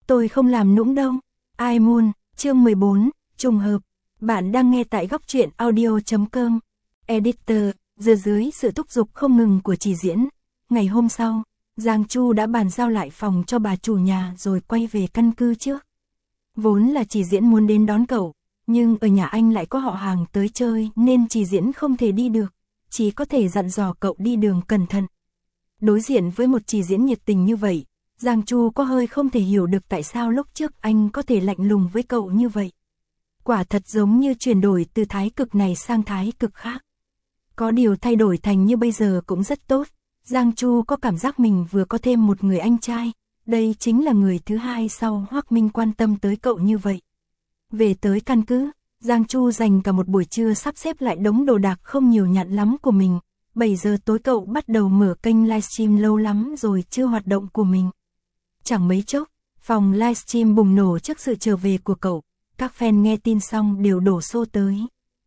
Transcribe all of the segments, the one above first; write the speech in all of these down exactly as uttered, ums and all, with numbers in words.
Tôi không làm nũng đâu. Ai Moon, chương mười bốn, trùng hợp. Bạn đang nghe tại góc truyện audio chấm com. Editor, giờ dưới sự thúc giục không ngừng của Chỉ Diễn. Ngày hôm sau, Giang Chu đã bàn giao lại phòng cho bà chủ nhà rồi quay về căn cứ trước. Vốn là Chỉ Diễn muốn đến đón cậu, nhưng ở nhà anh lại có họ hàng tới chơi nên Chỉ Diễn không thể đi được, chỉ có thể dặn dò cậu đi đường cẩn thận. Đối diện với một Chỉ Diễn nhiệt tình như vậy, Giang Chu có hơi không thể hiểu được tại sao lúc trước anh có thể lạnh lùng với cậu như vậy. Quả thật giống như chuyển đổi từ thái cực này sang thái cực khác. Có điều thay đổi thành như bây giờ cũng rất tốt. Giang Chu có cảm giác mình vừa có thêm một người anh trai. Đây chính là người thứ hai sau Hoắc Minh quan tâm tới cậu như vậy. Về tới căn cứ, Giang Chu dành cả một buổi trưa sắp xếp lại đống đồ đạc không nhiều nhặn lắm của mình. bảy giờ tối cậu bắt đầu mở kênh livestream lâu lắm rồi chưa hoạt động của mình. Chẳng mấy chốc, phòng livestream bùng nổ trước sự trở về của cậu. Các fan nghe tin xong đều đổ xô tới.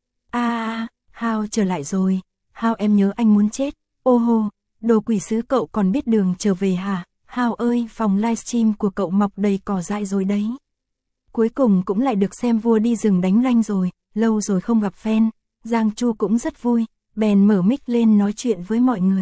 A a, Hao trở lại rồi. Hao em nhớ anh muốn chết. Ô hô, đồ quỷ sứ cậu còn biết đường trở về hả? Hao ơi, phòng livestream của cậu mọc đầy cỏ dại rồi đấy. Cuối cùng cũng lại được xem vua đi rừng đánh ranh rồi, lâu rồi không gặp fan. Giang Chu cũng rất vui, bèn mở mic lên nói chuyện với mọi người.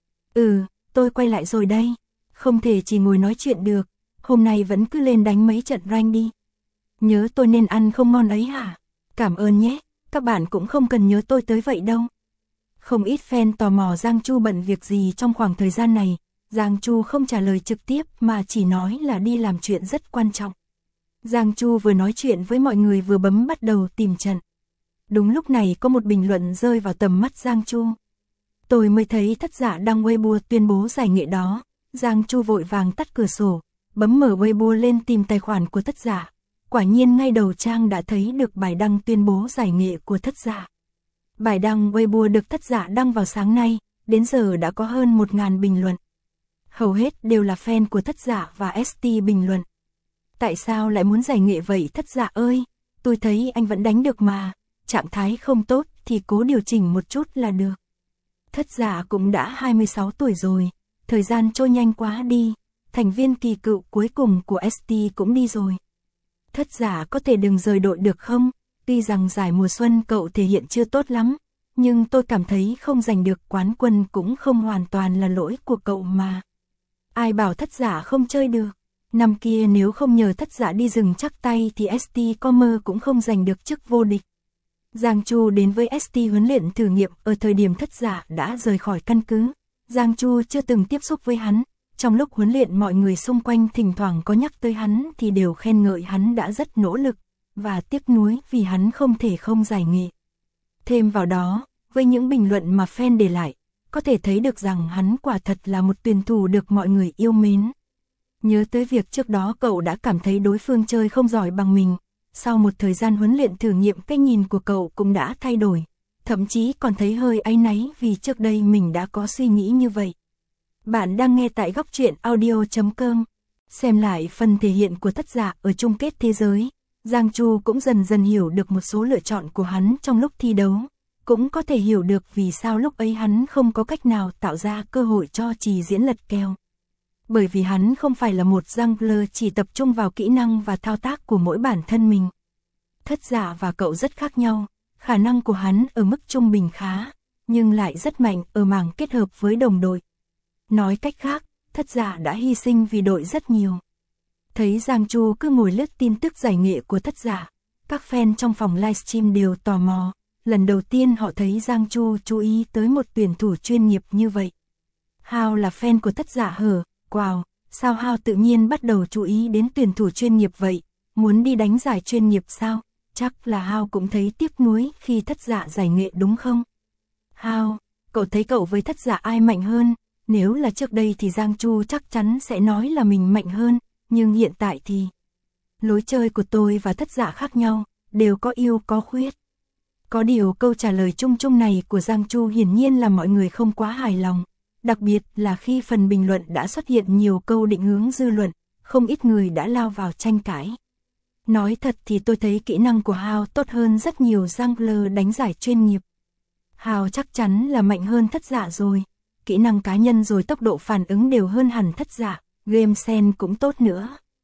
Ừ, tôi quay lại rồi đây. Không thể chỉ ngồi nói chuyện được, hôm nay vẫn cứ lên đánh mấy trận rank đi. Nhớ tôi nên ăn không ngon ấy hả? Cảm ơn nhé, các bạn cũng không cần nhớ tôi tới vậy đâu. Không ít fan tò mò Giang Chu bận việc gì trong khoảng thời gian này. Giang Chu không trả lời trực tiếp mà chỉ nói là đi làm chuyện rất quan trọng. Giang Chu vừa nói chuyện với mọi người vừa bấm bắt đầu tìm trận. Đúng lúc này có một bình luận rơi vào tầm mắt Giang Chu. Tôi mới thấy Thất Dạ đăng Weibo tuyên bố giải nghệ đó. Giang Chu vội vàng tắt cửa sổ, bấm mở Weibo lên tìm tài khoản của Thất Dạ. Quả nhiên ngay đầu trang đã thấy được bài đăng tuyên bố giải nghệ của Thất Dạ. Bài đăng Weibo được Thất Dạ đăng vào sáng nay, đến giờ đã có hơn một nghìn bình luận. Hầu hết đều là fan của Thất Dạ và ét tê bình luận. Tại sao lại muốn giải nghệ vậy Thất Dạ ơi? Tôi thấy anh vẫn đánh được mà, trạng thái không tốt thì cố điều chỉnh một chút là được. Thất Dạ cũng đã hai mươi sáu tuổi rồi, thời gian trôi nhanh quá đi, thành viên kỳ cựu cuối cùng của ét tê cũng đi rồi. Thất Dạ có thể đừng rời đội được không? Tuy rằng giải mùa xuân cậu thể hiện chưa tốt lắm, nhưng tôi cảm thấy không giành được quán quân cũng không hoàn toàn là lỗi của cậu mà. Ai bảo Thất Dạ không chơi được? Năm kia nếu không nhờ Thất Dạ đi rừng chắc tay thì ét tê có mơ cũng không giành được chức vô địch. Giang Chu đến với ét tê huấn luyện thử nghiệm ở thời điểm Thất Dạ đã rời khỏi căn cứ. Giang Chu chưa từng tiếp xúc với hắn. Trong lúc huấn luyện mọi người xung quanh thỉnh thoảng có nhắc tới hắn thì đều khen ngợi hắn đã rất nỗ lực, và tiếc nuối vì hắn không thể không giải nghệ. Thêm vào đó, với những bình luận mà fan để lại, có thể thấy được rằng hắn quả thật là một tuyển thủ được mọi người yêu mến. Nhớ tới việc trước đó cậu đã cảm thấy đối phương chơi không giỏi bằng mình, sau một thời gian huấn luyện thử nghiệm cái nhìn của cậu cũng đã thay đổi, thậm chí còn thấy hơi áy náy vì trước đây mình đã có suy nghĩ như vậy. Bạn đang nghe tại góc truyện audio chấm com. Xem lại phần thể hiện của Thất Dạ ở chung kết thế giới, Giang Chu cũng dần dần hiểu được một số lựa chọn của hắn trong lúc thi đấu, cũng có thể hiểu được vì sao lúc ấy hắn không có cách nào tạo ra cơ hội cho Chỉ Diễn lật kèo. Bởi vì hắn không phải là một jungler chỉ tập trung vào kỹ năng và thao tác của mỗi bản thân mình. Thất Dạ và cậu rất khác nhau, khả năng của hắn ở mức trung bình khá, nhưng lại rất mạnh ở mảng kết hợp với đồng đội. Nói cách khác, Thất Dạ đã hy sinh vì đội rất nhiều. Thấy Giang Chu cứ ngồi lướt tin tức giải nghệ của Thất Dạ, các fan trong phòng livestream đều tò mò. Lần đầu tiên họ thấy Giang Chu chú ý tới một tuyển thủ chuyên nghiệp như vậy. Hao là fan của Thất Dạ hở? Wow, sao Hao tự nhiên bắt đầu chú ý đến tuyển thủ chuyên nghiệp vậy? Muốn đi đánh giải chuyên nghiệp sao? Chắc là Hao cũng thấy tiếc nuối khi Thất Dạ giải nghệ đúng không? Hao, cậu thấy cậu với Thất Dạ ai mạnh hơn? Nếu là trước đây thì Giang Chu chắc chắn sẽ nói là mình mạnh hơn, nhưng hiện tại thì lối chơi của tôi và Thất Dạ khác nhau, đều có ưu có khuyết. Có điều câu trả lời chung chung này của Giang Chu hiển nhiên là mọi người không quá hài lòng, đặc biệt là khi phần bình luận đã xuất hiện nhiều câu định hướng dư luận, không ít người đã lao vào tranh cãi. Nói thật thì tôi thấy kỹ năng của Hao tốt hơn rất nhiều jungler đánh giải chuyên nghiệp. Hao chắc chắn là mạnh hơn Thất Dạ rồi. Kỹ năng cá nhân rồi tốc độ phản ứng đều hơn hẳn Thất Dạ, game sense cũng tốt nữa.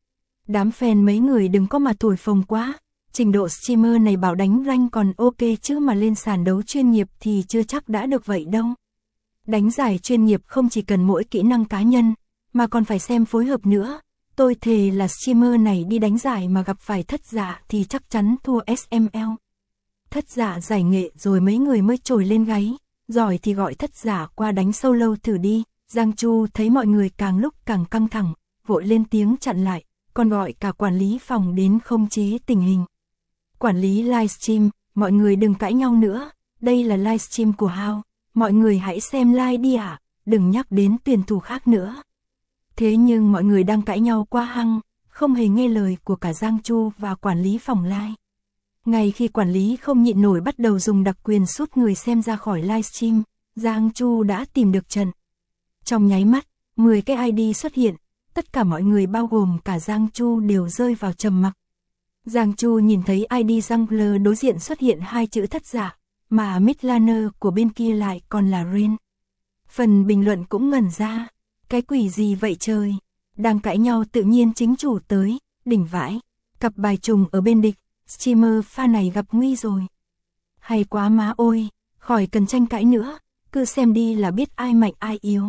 Đám fan mấy người đừng có mà thổi phồng quá, trình độ streamer này bảo đánh rank còn ok chứ mà lên sàn đấu chuyên nghiệp thì chưa chắc đã được vậy đâu. Đánh giải chuyên nghiệp không chỉ cần mỗi kỹ năng cá nhân, mà còn phải xem phối hợp nữa. Tôi thề là streamer này đi đánh giải mà gặp phải thất giả thì chắc chắn thua ét em lờ. Thất giả giải nghệ rồi mấy người mới trồi lên gáy, giỏi thì gọi thất giả qua đánh solo thử đi. Giang Chu thấy mọi người càng lúc càng căng thẳng, vội lên tiếng chặn lại, còn gọi cả quản lý phòng đến khống chế tình hình. Quản lý livestream, mọi người đừng cãi nhau nữa, đây là livestream của Hao, mọi người hãy xem live đi ạ, à, đừng nhắc đến tuyển thủ khác nữa. Thế nhưng mọi người đang cãi nhau quá hăng, không hề nghe lời của cả Giang Chu và quản lý phòng live. Ngay khi quản lý không nhịn nổi bắt đầu dùng đặc quyền sút người xem ra khỏi livestream, Giang Chu đã tìm được trận. Trong nháy mắt, mười cái i đê xuất hiện, tất cả mọi người bao gồm cả Giang Chu đều rơi vào trầm mặc. Giang Chu nhìn thấy i đê Jungler đối diện xuất hiện hai chữ thất giả, mà midlaner của bên kia lại còn là Rain. Phần bình luận cũng ngẩn ra, cái quỷ gì vậy trời, đang cãi nhau tự nhiên chính chủ tới, đỉnh vãi, cặp bài trùng ở bên địch, streamer pha này gặp nguy rồi. Hay quá má ôi, khỏi cần tranh cãi nữa, cứ xem đi là biết ai mạnh ai yếu.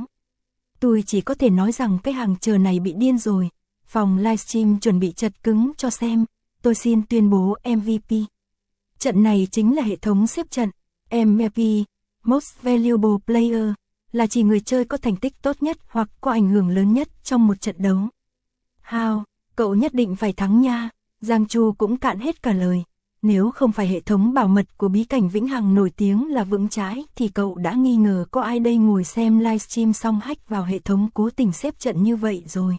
Tôi chỉ có thể nói rằng cái hàng chờ này bị điên rồi, phòng livestream chuẩn bị chật cứng cho xem, tôi xin tuyên bố em vê pê. Trận này chính là hệ thống xếp trận, em vê pê, Most Valuable Player, là chỉ người chơi có thành tích tốt nhất hoặc có ảnh hưởng lớn nhất trong một trận đấu. Hao, cậu nhất định phải thắng nha, Giang Chu cũng cạn hết cả lời. Nếu không phải hệ thống bảo mật của bí cảnh Vĩnh Hằng nổi tiếng là vững chãi thì cậu đã nghi ngờ có ai đây ngồi xem livestream xong hack vào hệ thống cố tình xếp trận như vậy rồi.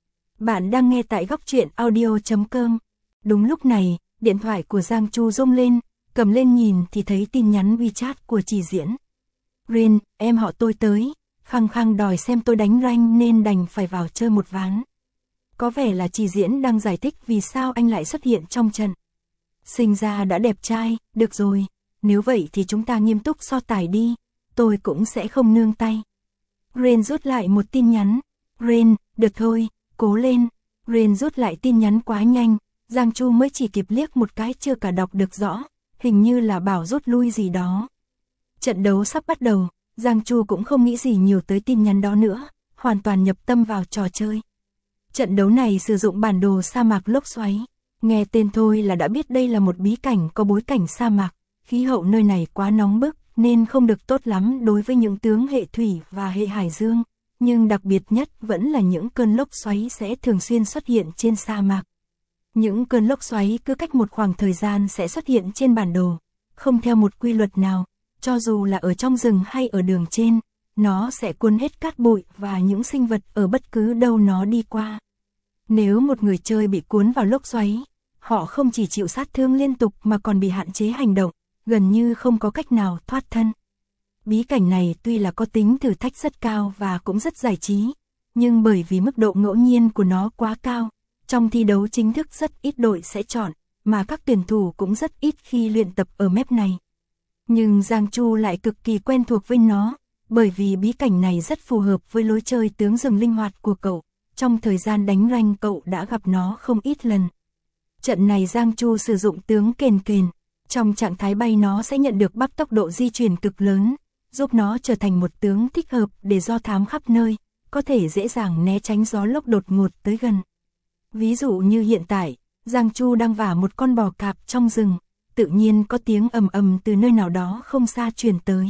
Bạn đang nghe tại góc truyện audio chấm com. Đúng lúc này, điện thoại của Giang Chu rung lên, cầm lên nhìn thì thấy tin nhắn WeChat của Chỉ Diễn. Rain, em họ tôi tới, khăng khăng đòi xem tôi đánh rank nên đành phải vào chơi một ván. Có vẻ là Chỉ Diễn đang giải thích vì sao anh lại xuất hiện trong trận. Sinh ra đã đẹp trai, được rồi, nếu vậy thì chúng ta nghiêm túc so tài đi, tôi cũng sẽ không nương tay. Rain rút lại một tin nhắn, Rain, được thôi, cố lên. Rain rút lại tin nhắn quá nhanh, Giang Chu mới chỉ kịp liếc một cái chưa cả đọc được rõ, hình như là bảo rút lui gì đó. Trận đấu sắp bắt đầu, Giang Chu cũng không nghĩ gì nhiều tới tin nhắn đó nữa, hoàn toàn nhập tâm vào trò chơi. Trận đấu này sử dụng bản đồ sa mạc lốc xoáy. Nghe tên thôi là đã biết đây là một bí cảnh có bối cảnh sa mạc, khí hậu nơi này quá nóng bức nên không được tốt lắm đối với những tướng hệ thủy và hệ hải dương, nhưng đặc biệt nhất vẫn là những cơn lốc xoáy sẽ thường xuyên xuất hiện trên sa mạc. Những cơn lốc xoáy cứ cách một khoảng thời gian sẽ xuất hiện trên bản đồ, không theo một quy luật nào, cho dù là ở trong rừng hay ở đường trên, nó sẽ cuốn hết cát bụi và những sinh vật ở bất cứ đâu nó đi qua. Nếu một người chơi bị cuốn vào lốc xoáy, họ không chỉ chịu sát thương liên tục mà còn bị hạn chế hành động, gần như không có cách nào thoát thân. Bí cảnh này tuy là có tính thử thách rất cao và cũng rất giải trí, nhưng bởi vì mức độ ngẫu nhiên của nó quá cao, trong thi đấu chính thức rất ít đội sẽ chọn, mà các tuyển thủ cũng rất ít khi luyện tập ở map này. Nhưng Giang Chu lại cực kỳ quen thuộc với nó, bởi vì bí cảnh này rất phù hợp với lối chơi tướng rừng linh hoạt của cậu. Trong thời gian đánh rank cậu đã gặp nó không ít lần. Trận này Giang Chu sử dụng tướng kền kền. Trong trạng thái bay nó sẽ nhận được bắp tốc độ di chuyển cực lớn, giúp nó trở thành một tướng thích hợp để do thám khắp nơi, có thể dễ dàng né tránh gió lốc đột ngột tới gần. Ví dụ như hiện tại, Giang Chu đang vả một con bò cạp trong rừng, tự nhiên có tiếng ầm ầm từ nơi nào đó không xa truyền tới.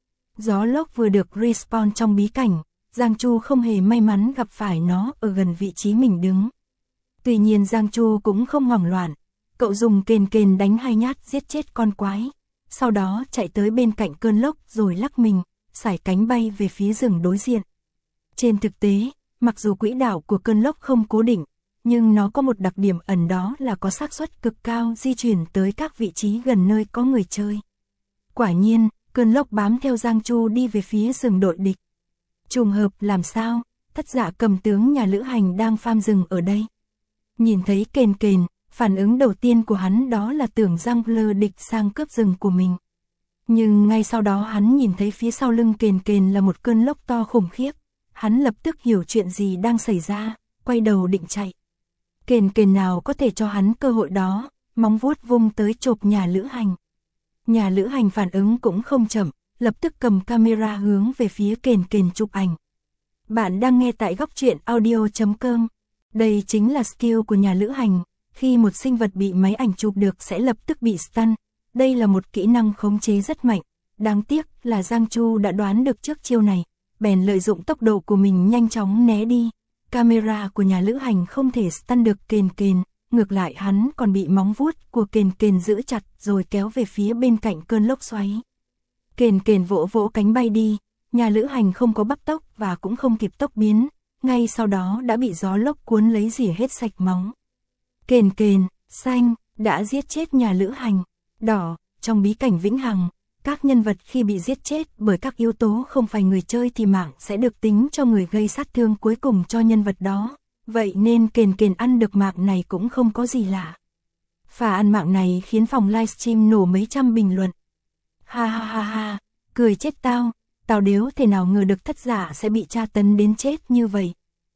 Gió lốc vừa được respawn trong bí cảnh, Giang Chu không hề may mắn gặp phải nó ở gần vị trí mình đứng. Tuy nhiên Giang Chu cũng không hoảng loạn, cậu dùng kền kền đánh hai nhát giết chết con quái, sau đó chạy tới bên cạnh cơn lốc rồi lắc mình, sải cánh bay về phía rừng đối diện. Trên thực tế, mặc dù quỹ đạo của cơn lốc không cố định, nhưng nó có một đặc điểm ẩn đó là có xác suất cực cao di chuyển tới các vị trí gần nơi có người chơi. Quả nhiên, cơn lốc bám theo Giang Chu đi về phía rừng đội địch. Trùng hợp làm sao, thất dạ cầm tướng nhà lữ hành đang farm rừng ở đây. Nhìn thấy kền kền, phản ứng đầu tiên của hắn đó là tưởng Jungler địch sang cướp rừng của mình. Nhưng ngay sau đó hắn nhìn thấy phía sau lưng kền kền là một cơn lốc to khủng khiếp. Hắn lập tức hiểu chuyện gì đang xảy ra, quay đầu định chạy. Kền kền nào có thể cho hắn cơ hội đó, móng vuốt vung tới chộp nhà lữ hành. Nhà lữ hành phản ứng cũng không chậm, lập tức cầm camera hướng về phía kền kền chụp ảnh. Bạn đang nghe tại góc truyện audio chấm com. Đây chính là skill của nhà lữ hành, khi một sinh vật bị máy ảnh chụp được sẽ lập tức bị stun. Đây là một kỹ năng khống chế rất mạnh. Đáng tiếc là Giang Chu đã đoán được trước chiêu này, bèn lợi dụng tốc độ của mình nhanh chóng né đi. Camera của nhà lữ hành không thể stun được kền kền, ngược lại hắn còn bị móng vuốt của kền kền giữ chặt rồi kéo về phía bên cạnh cơn lốc xoáy. Kền kền vỗ vỗ cánh bay đi, nhà lữ hành không có bắp tốc và cũng không kịp tốc biến, ngay sau đó đã bị gió lốc cuốn lấy rỉa hết sạch móng. Kền kền, xanh, đã giết chết nhà lữ hành. Đỏ, trong bí cảnh vĩnh hằng, các nhân vật khi bị giết chết bởi các yếu tố không phải người chơi thì mạng sẽ được tính cho người gây sát thương cuối cùng cho nhân vật đó. Vậy nên kền kền ăn được mạng này cũng không có gì lạ. Phà ăn mạng này khiến phòng livestream nổ mấy trăm bình luận. Ha ha ha ha, cười chết tao, tao đéo thể nào ngờ được thất giả sẽ bị tra tấn đến chết như vậy.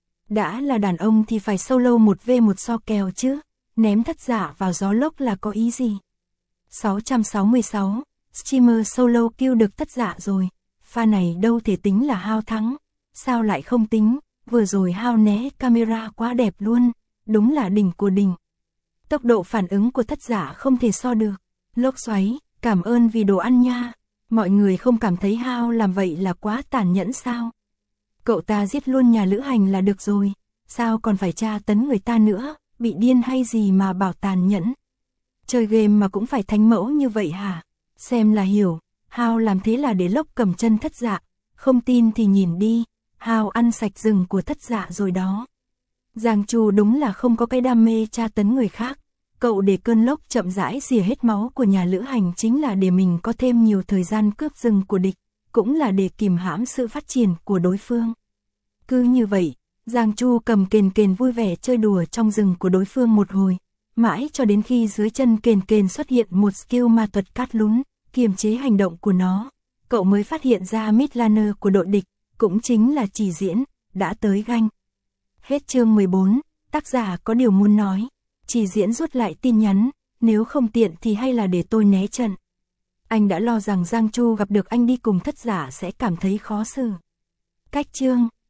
Đã là đàn ông thì phải solo một vs một so kèo chứ, ném thất giả vào gió lốc là có ý gì. sáu trăm sáu mươi sáu, streamer solo kill được thất giả rồi, pha này đâu thể tính là Hao thắng, sao lại không tính, vừa rồi Hao né camera quá đẹp luôn, đúng là đỉnh của đỉnh. Tốc độ phản ứng của thất giả không thể so được, lốc xoáy, cảm ơn vì đồ ăn nha, mọi người không cảm thấy Hao làm vậy là quá tàn nhẫn sao? Cậu ta giết luôn nhà lữ hành là được rồi, sao còn phải tra tấn người ta nữa, bị điên hay gì mà bảo tàn nhẫn. Chơi game mà cũng phải thánh mẫu như vậy hả? Xem là hiểu, Hao làm thế là để lốc cầm chân thất dạ, không tin thì nhìn đi, Hao ăn sạch rừng của thất dạ rồi đó. Giang Chu đúng là không có cái đam mê tra tấn người khác, cậu để cơn lốc chậm rãi rỉa hết máu của nhà lữ hành chính là để mình có thêm nhiều thời gian cướp rừng của địch, cũng là để kìm hãm sự phát triển của đối phương. Cứ như vậy, Giang Chu cầm kền kền vui vẻ chơi đùa trong rừng của đối phương một hồi, mãi cho đến khi dưới chân kền kền xuất hiện một skill ma thuật cát lún, kiềm chế hành động của nó, cậu mới phát hiện ra mid laner của đội địch, cũng chính là Chỉ Diễn, đã tới ganh. Hết chương mười bốn, tác giả có điều muốn nói. Chỉ Diễn rút lại tin nhắn, nếu không tiện thì hay là để tôi né trận. Anh đã lo rằng Giang Chu gặp được anh đi cùng thất giả sẽ cảm thấy khó xử. Cách chương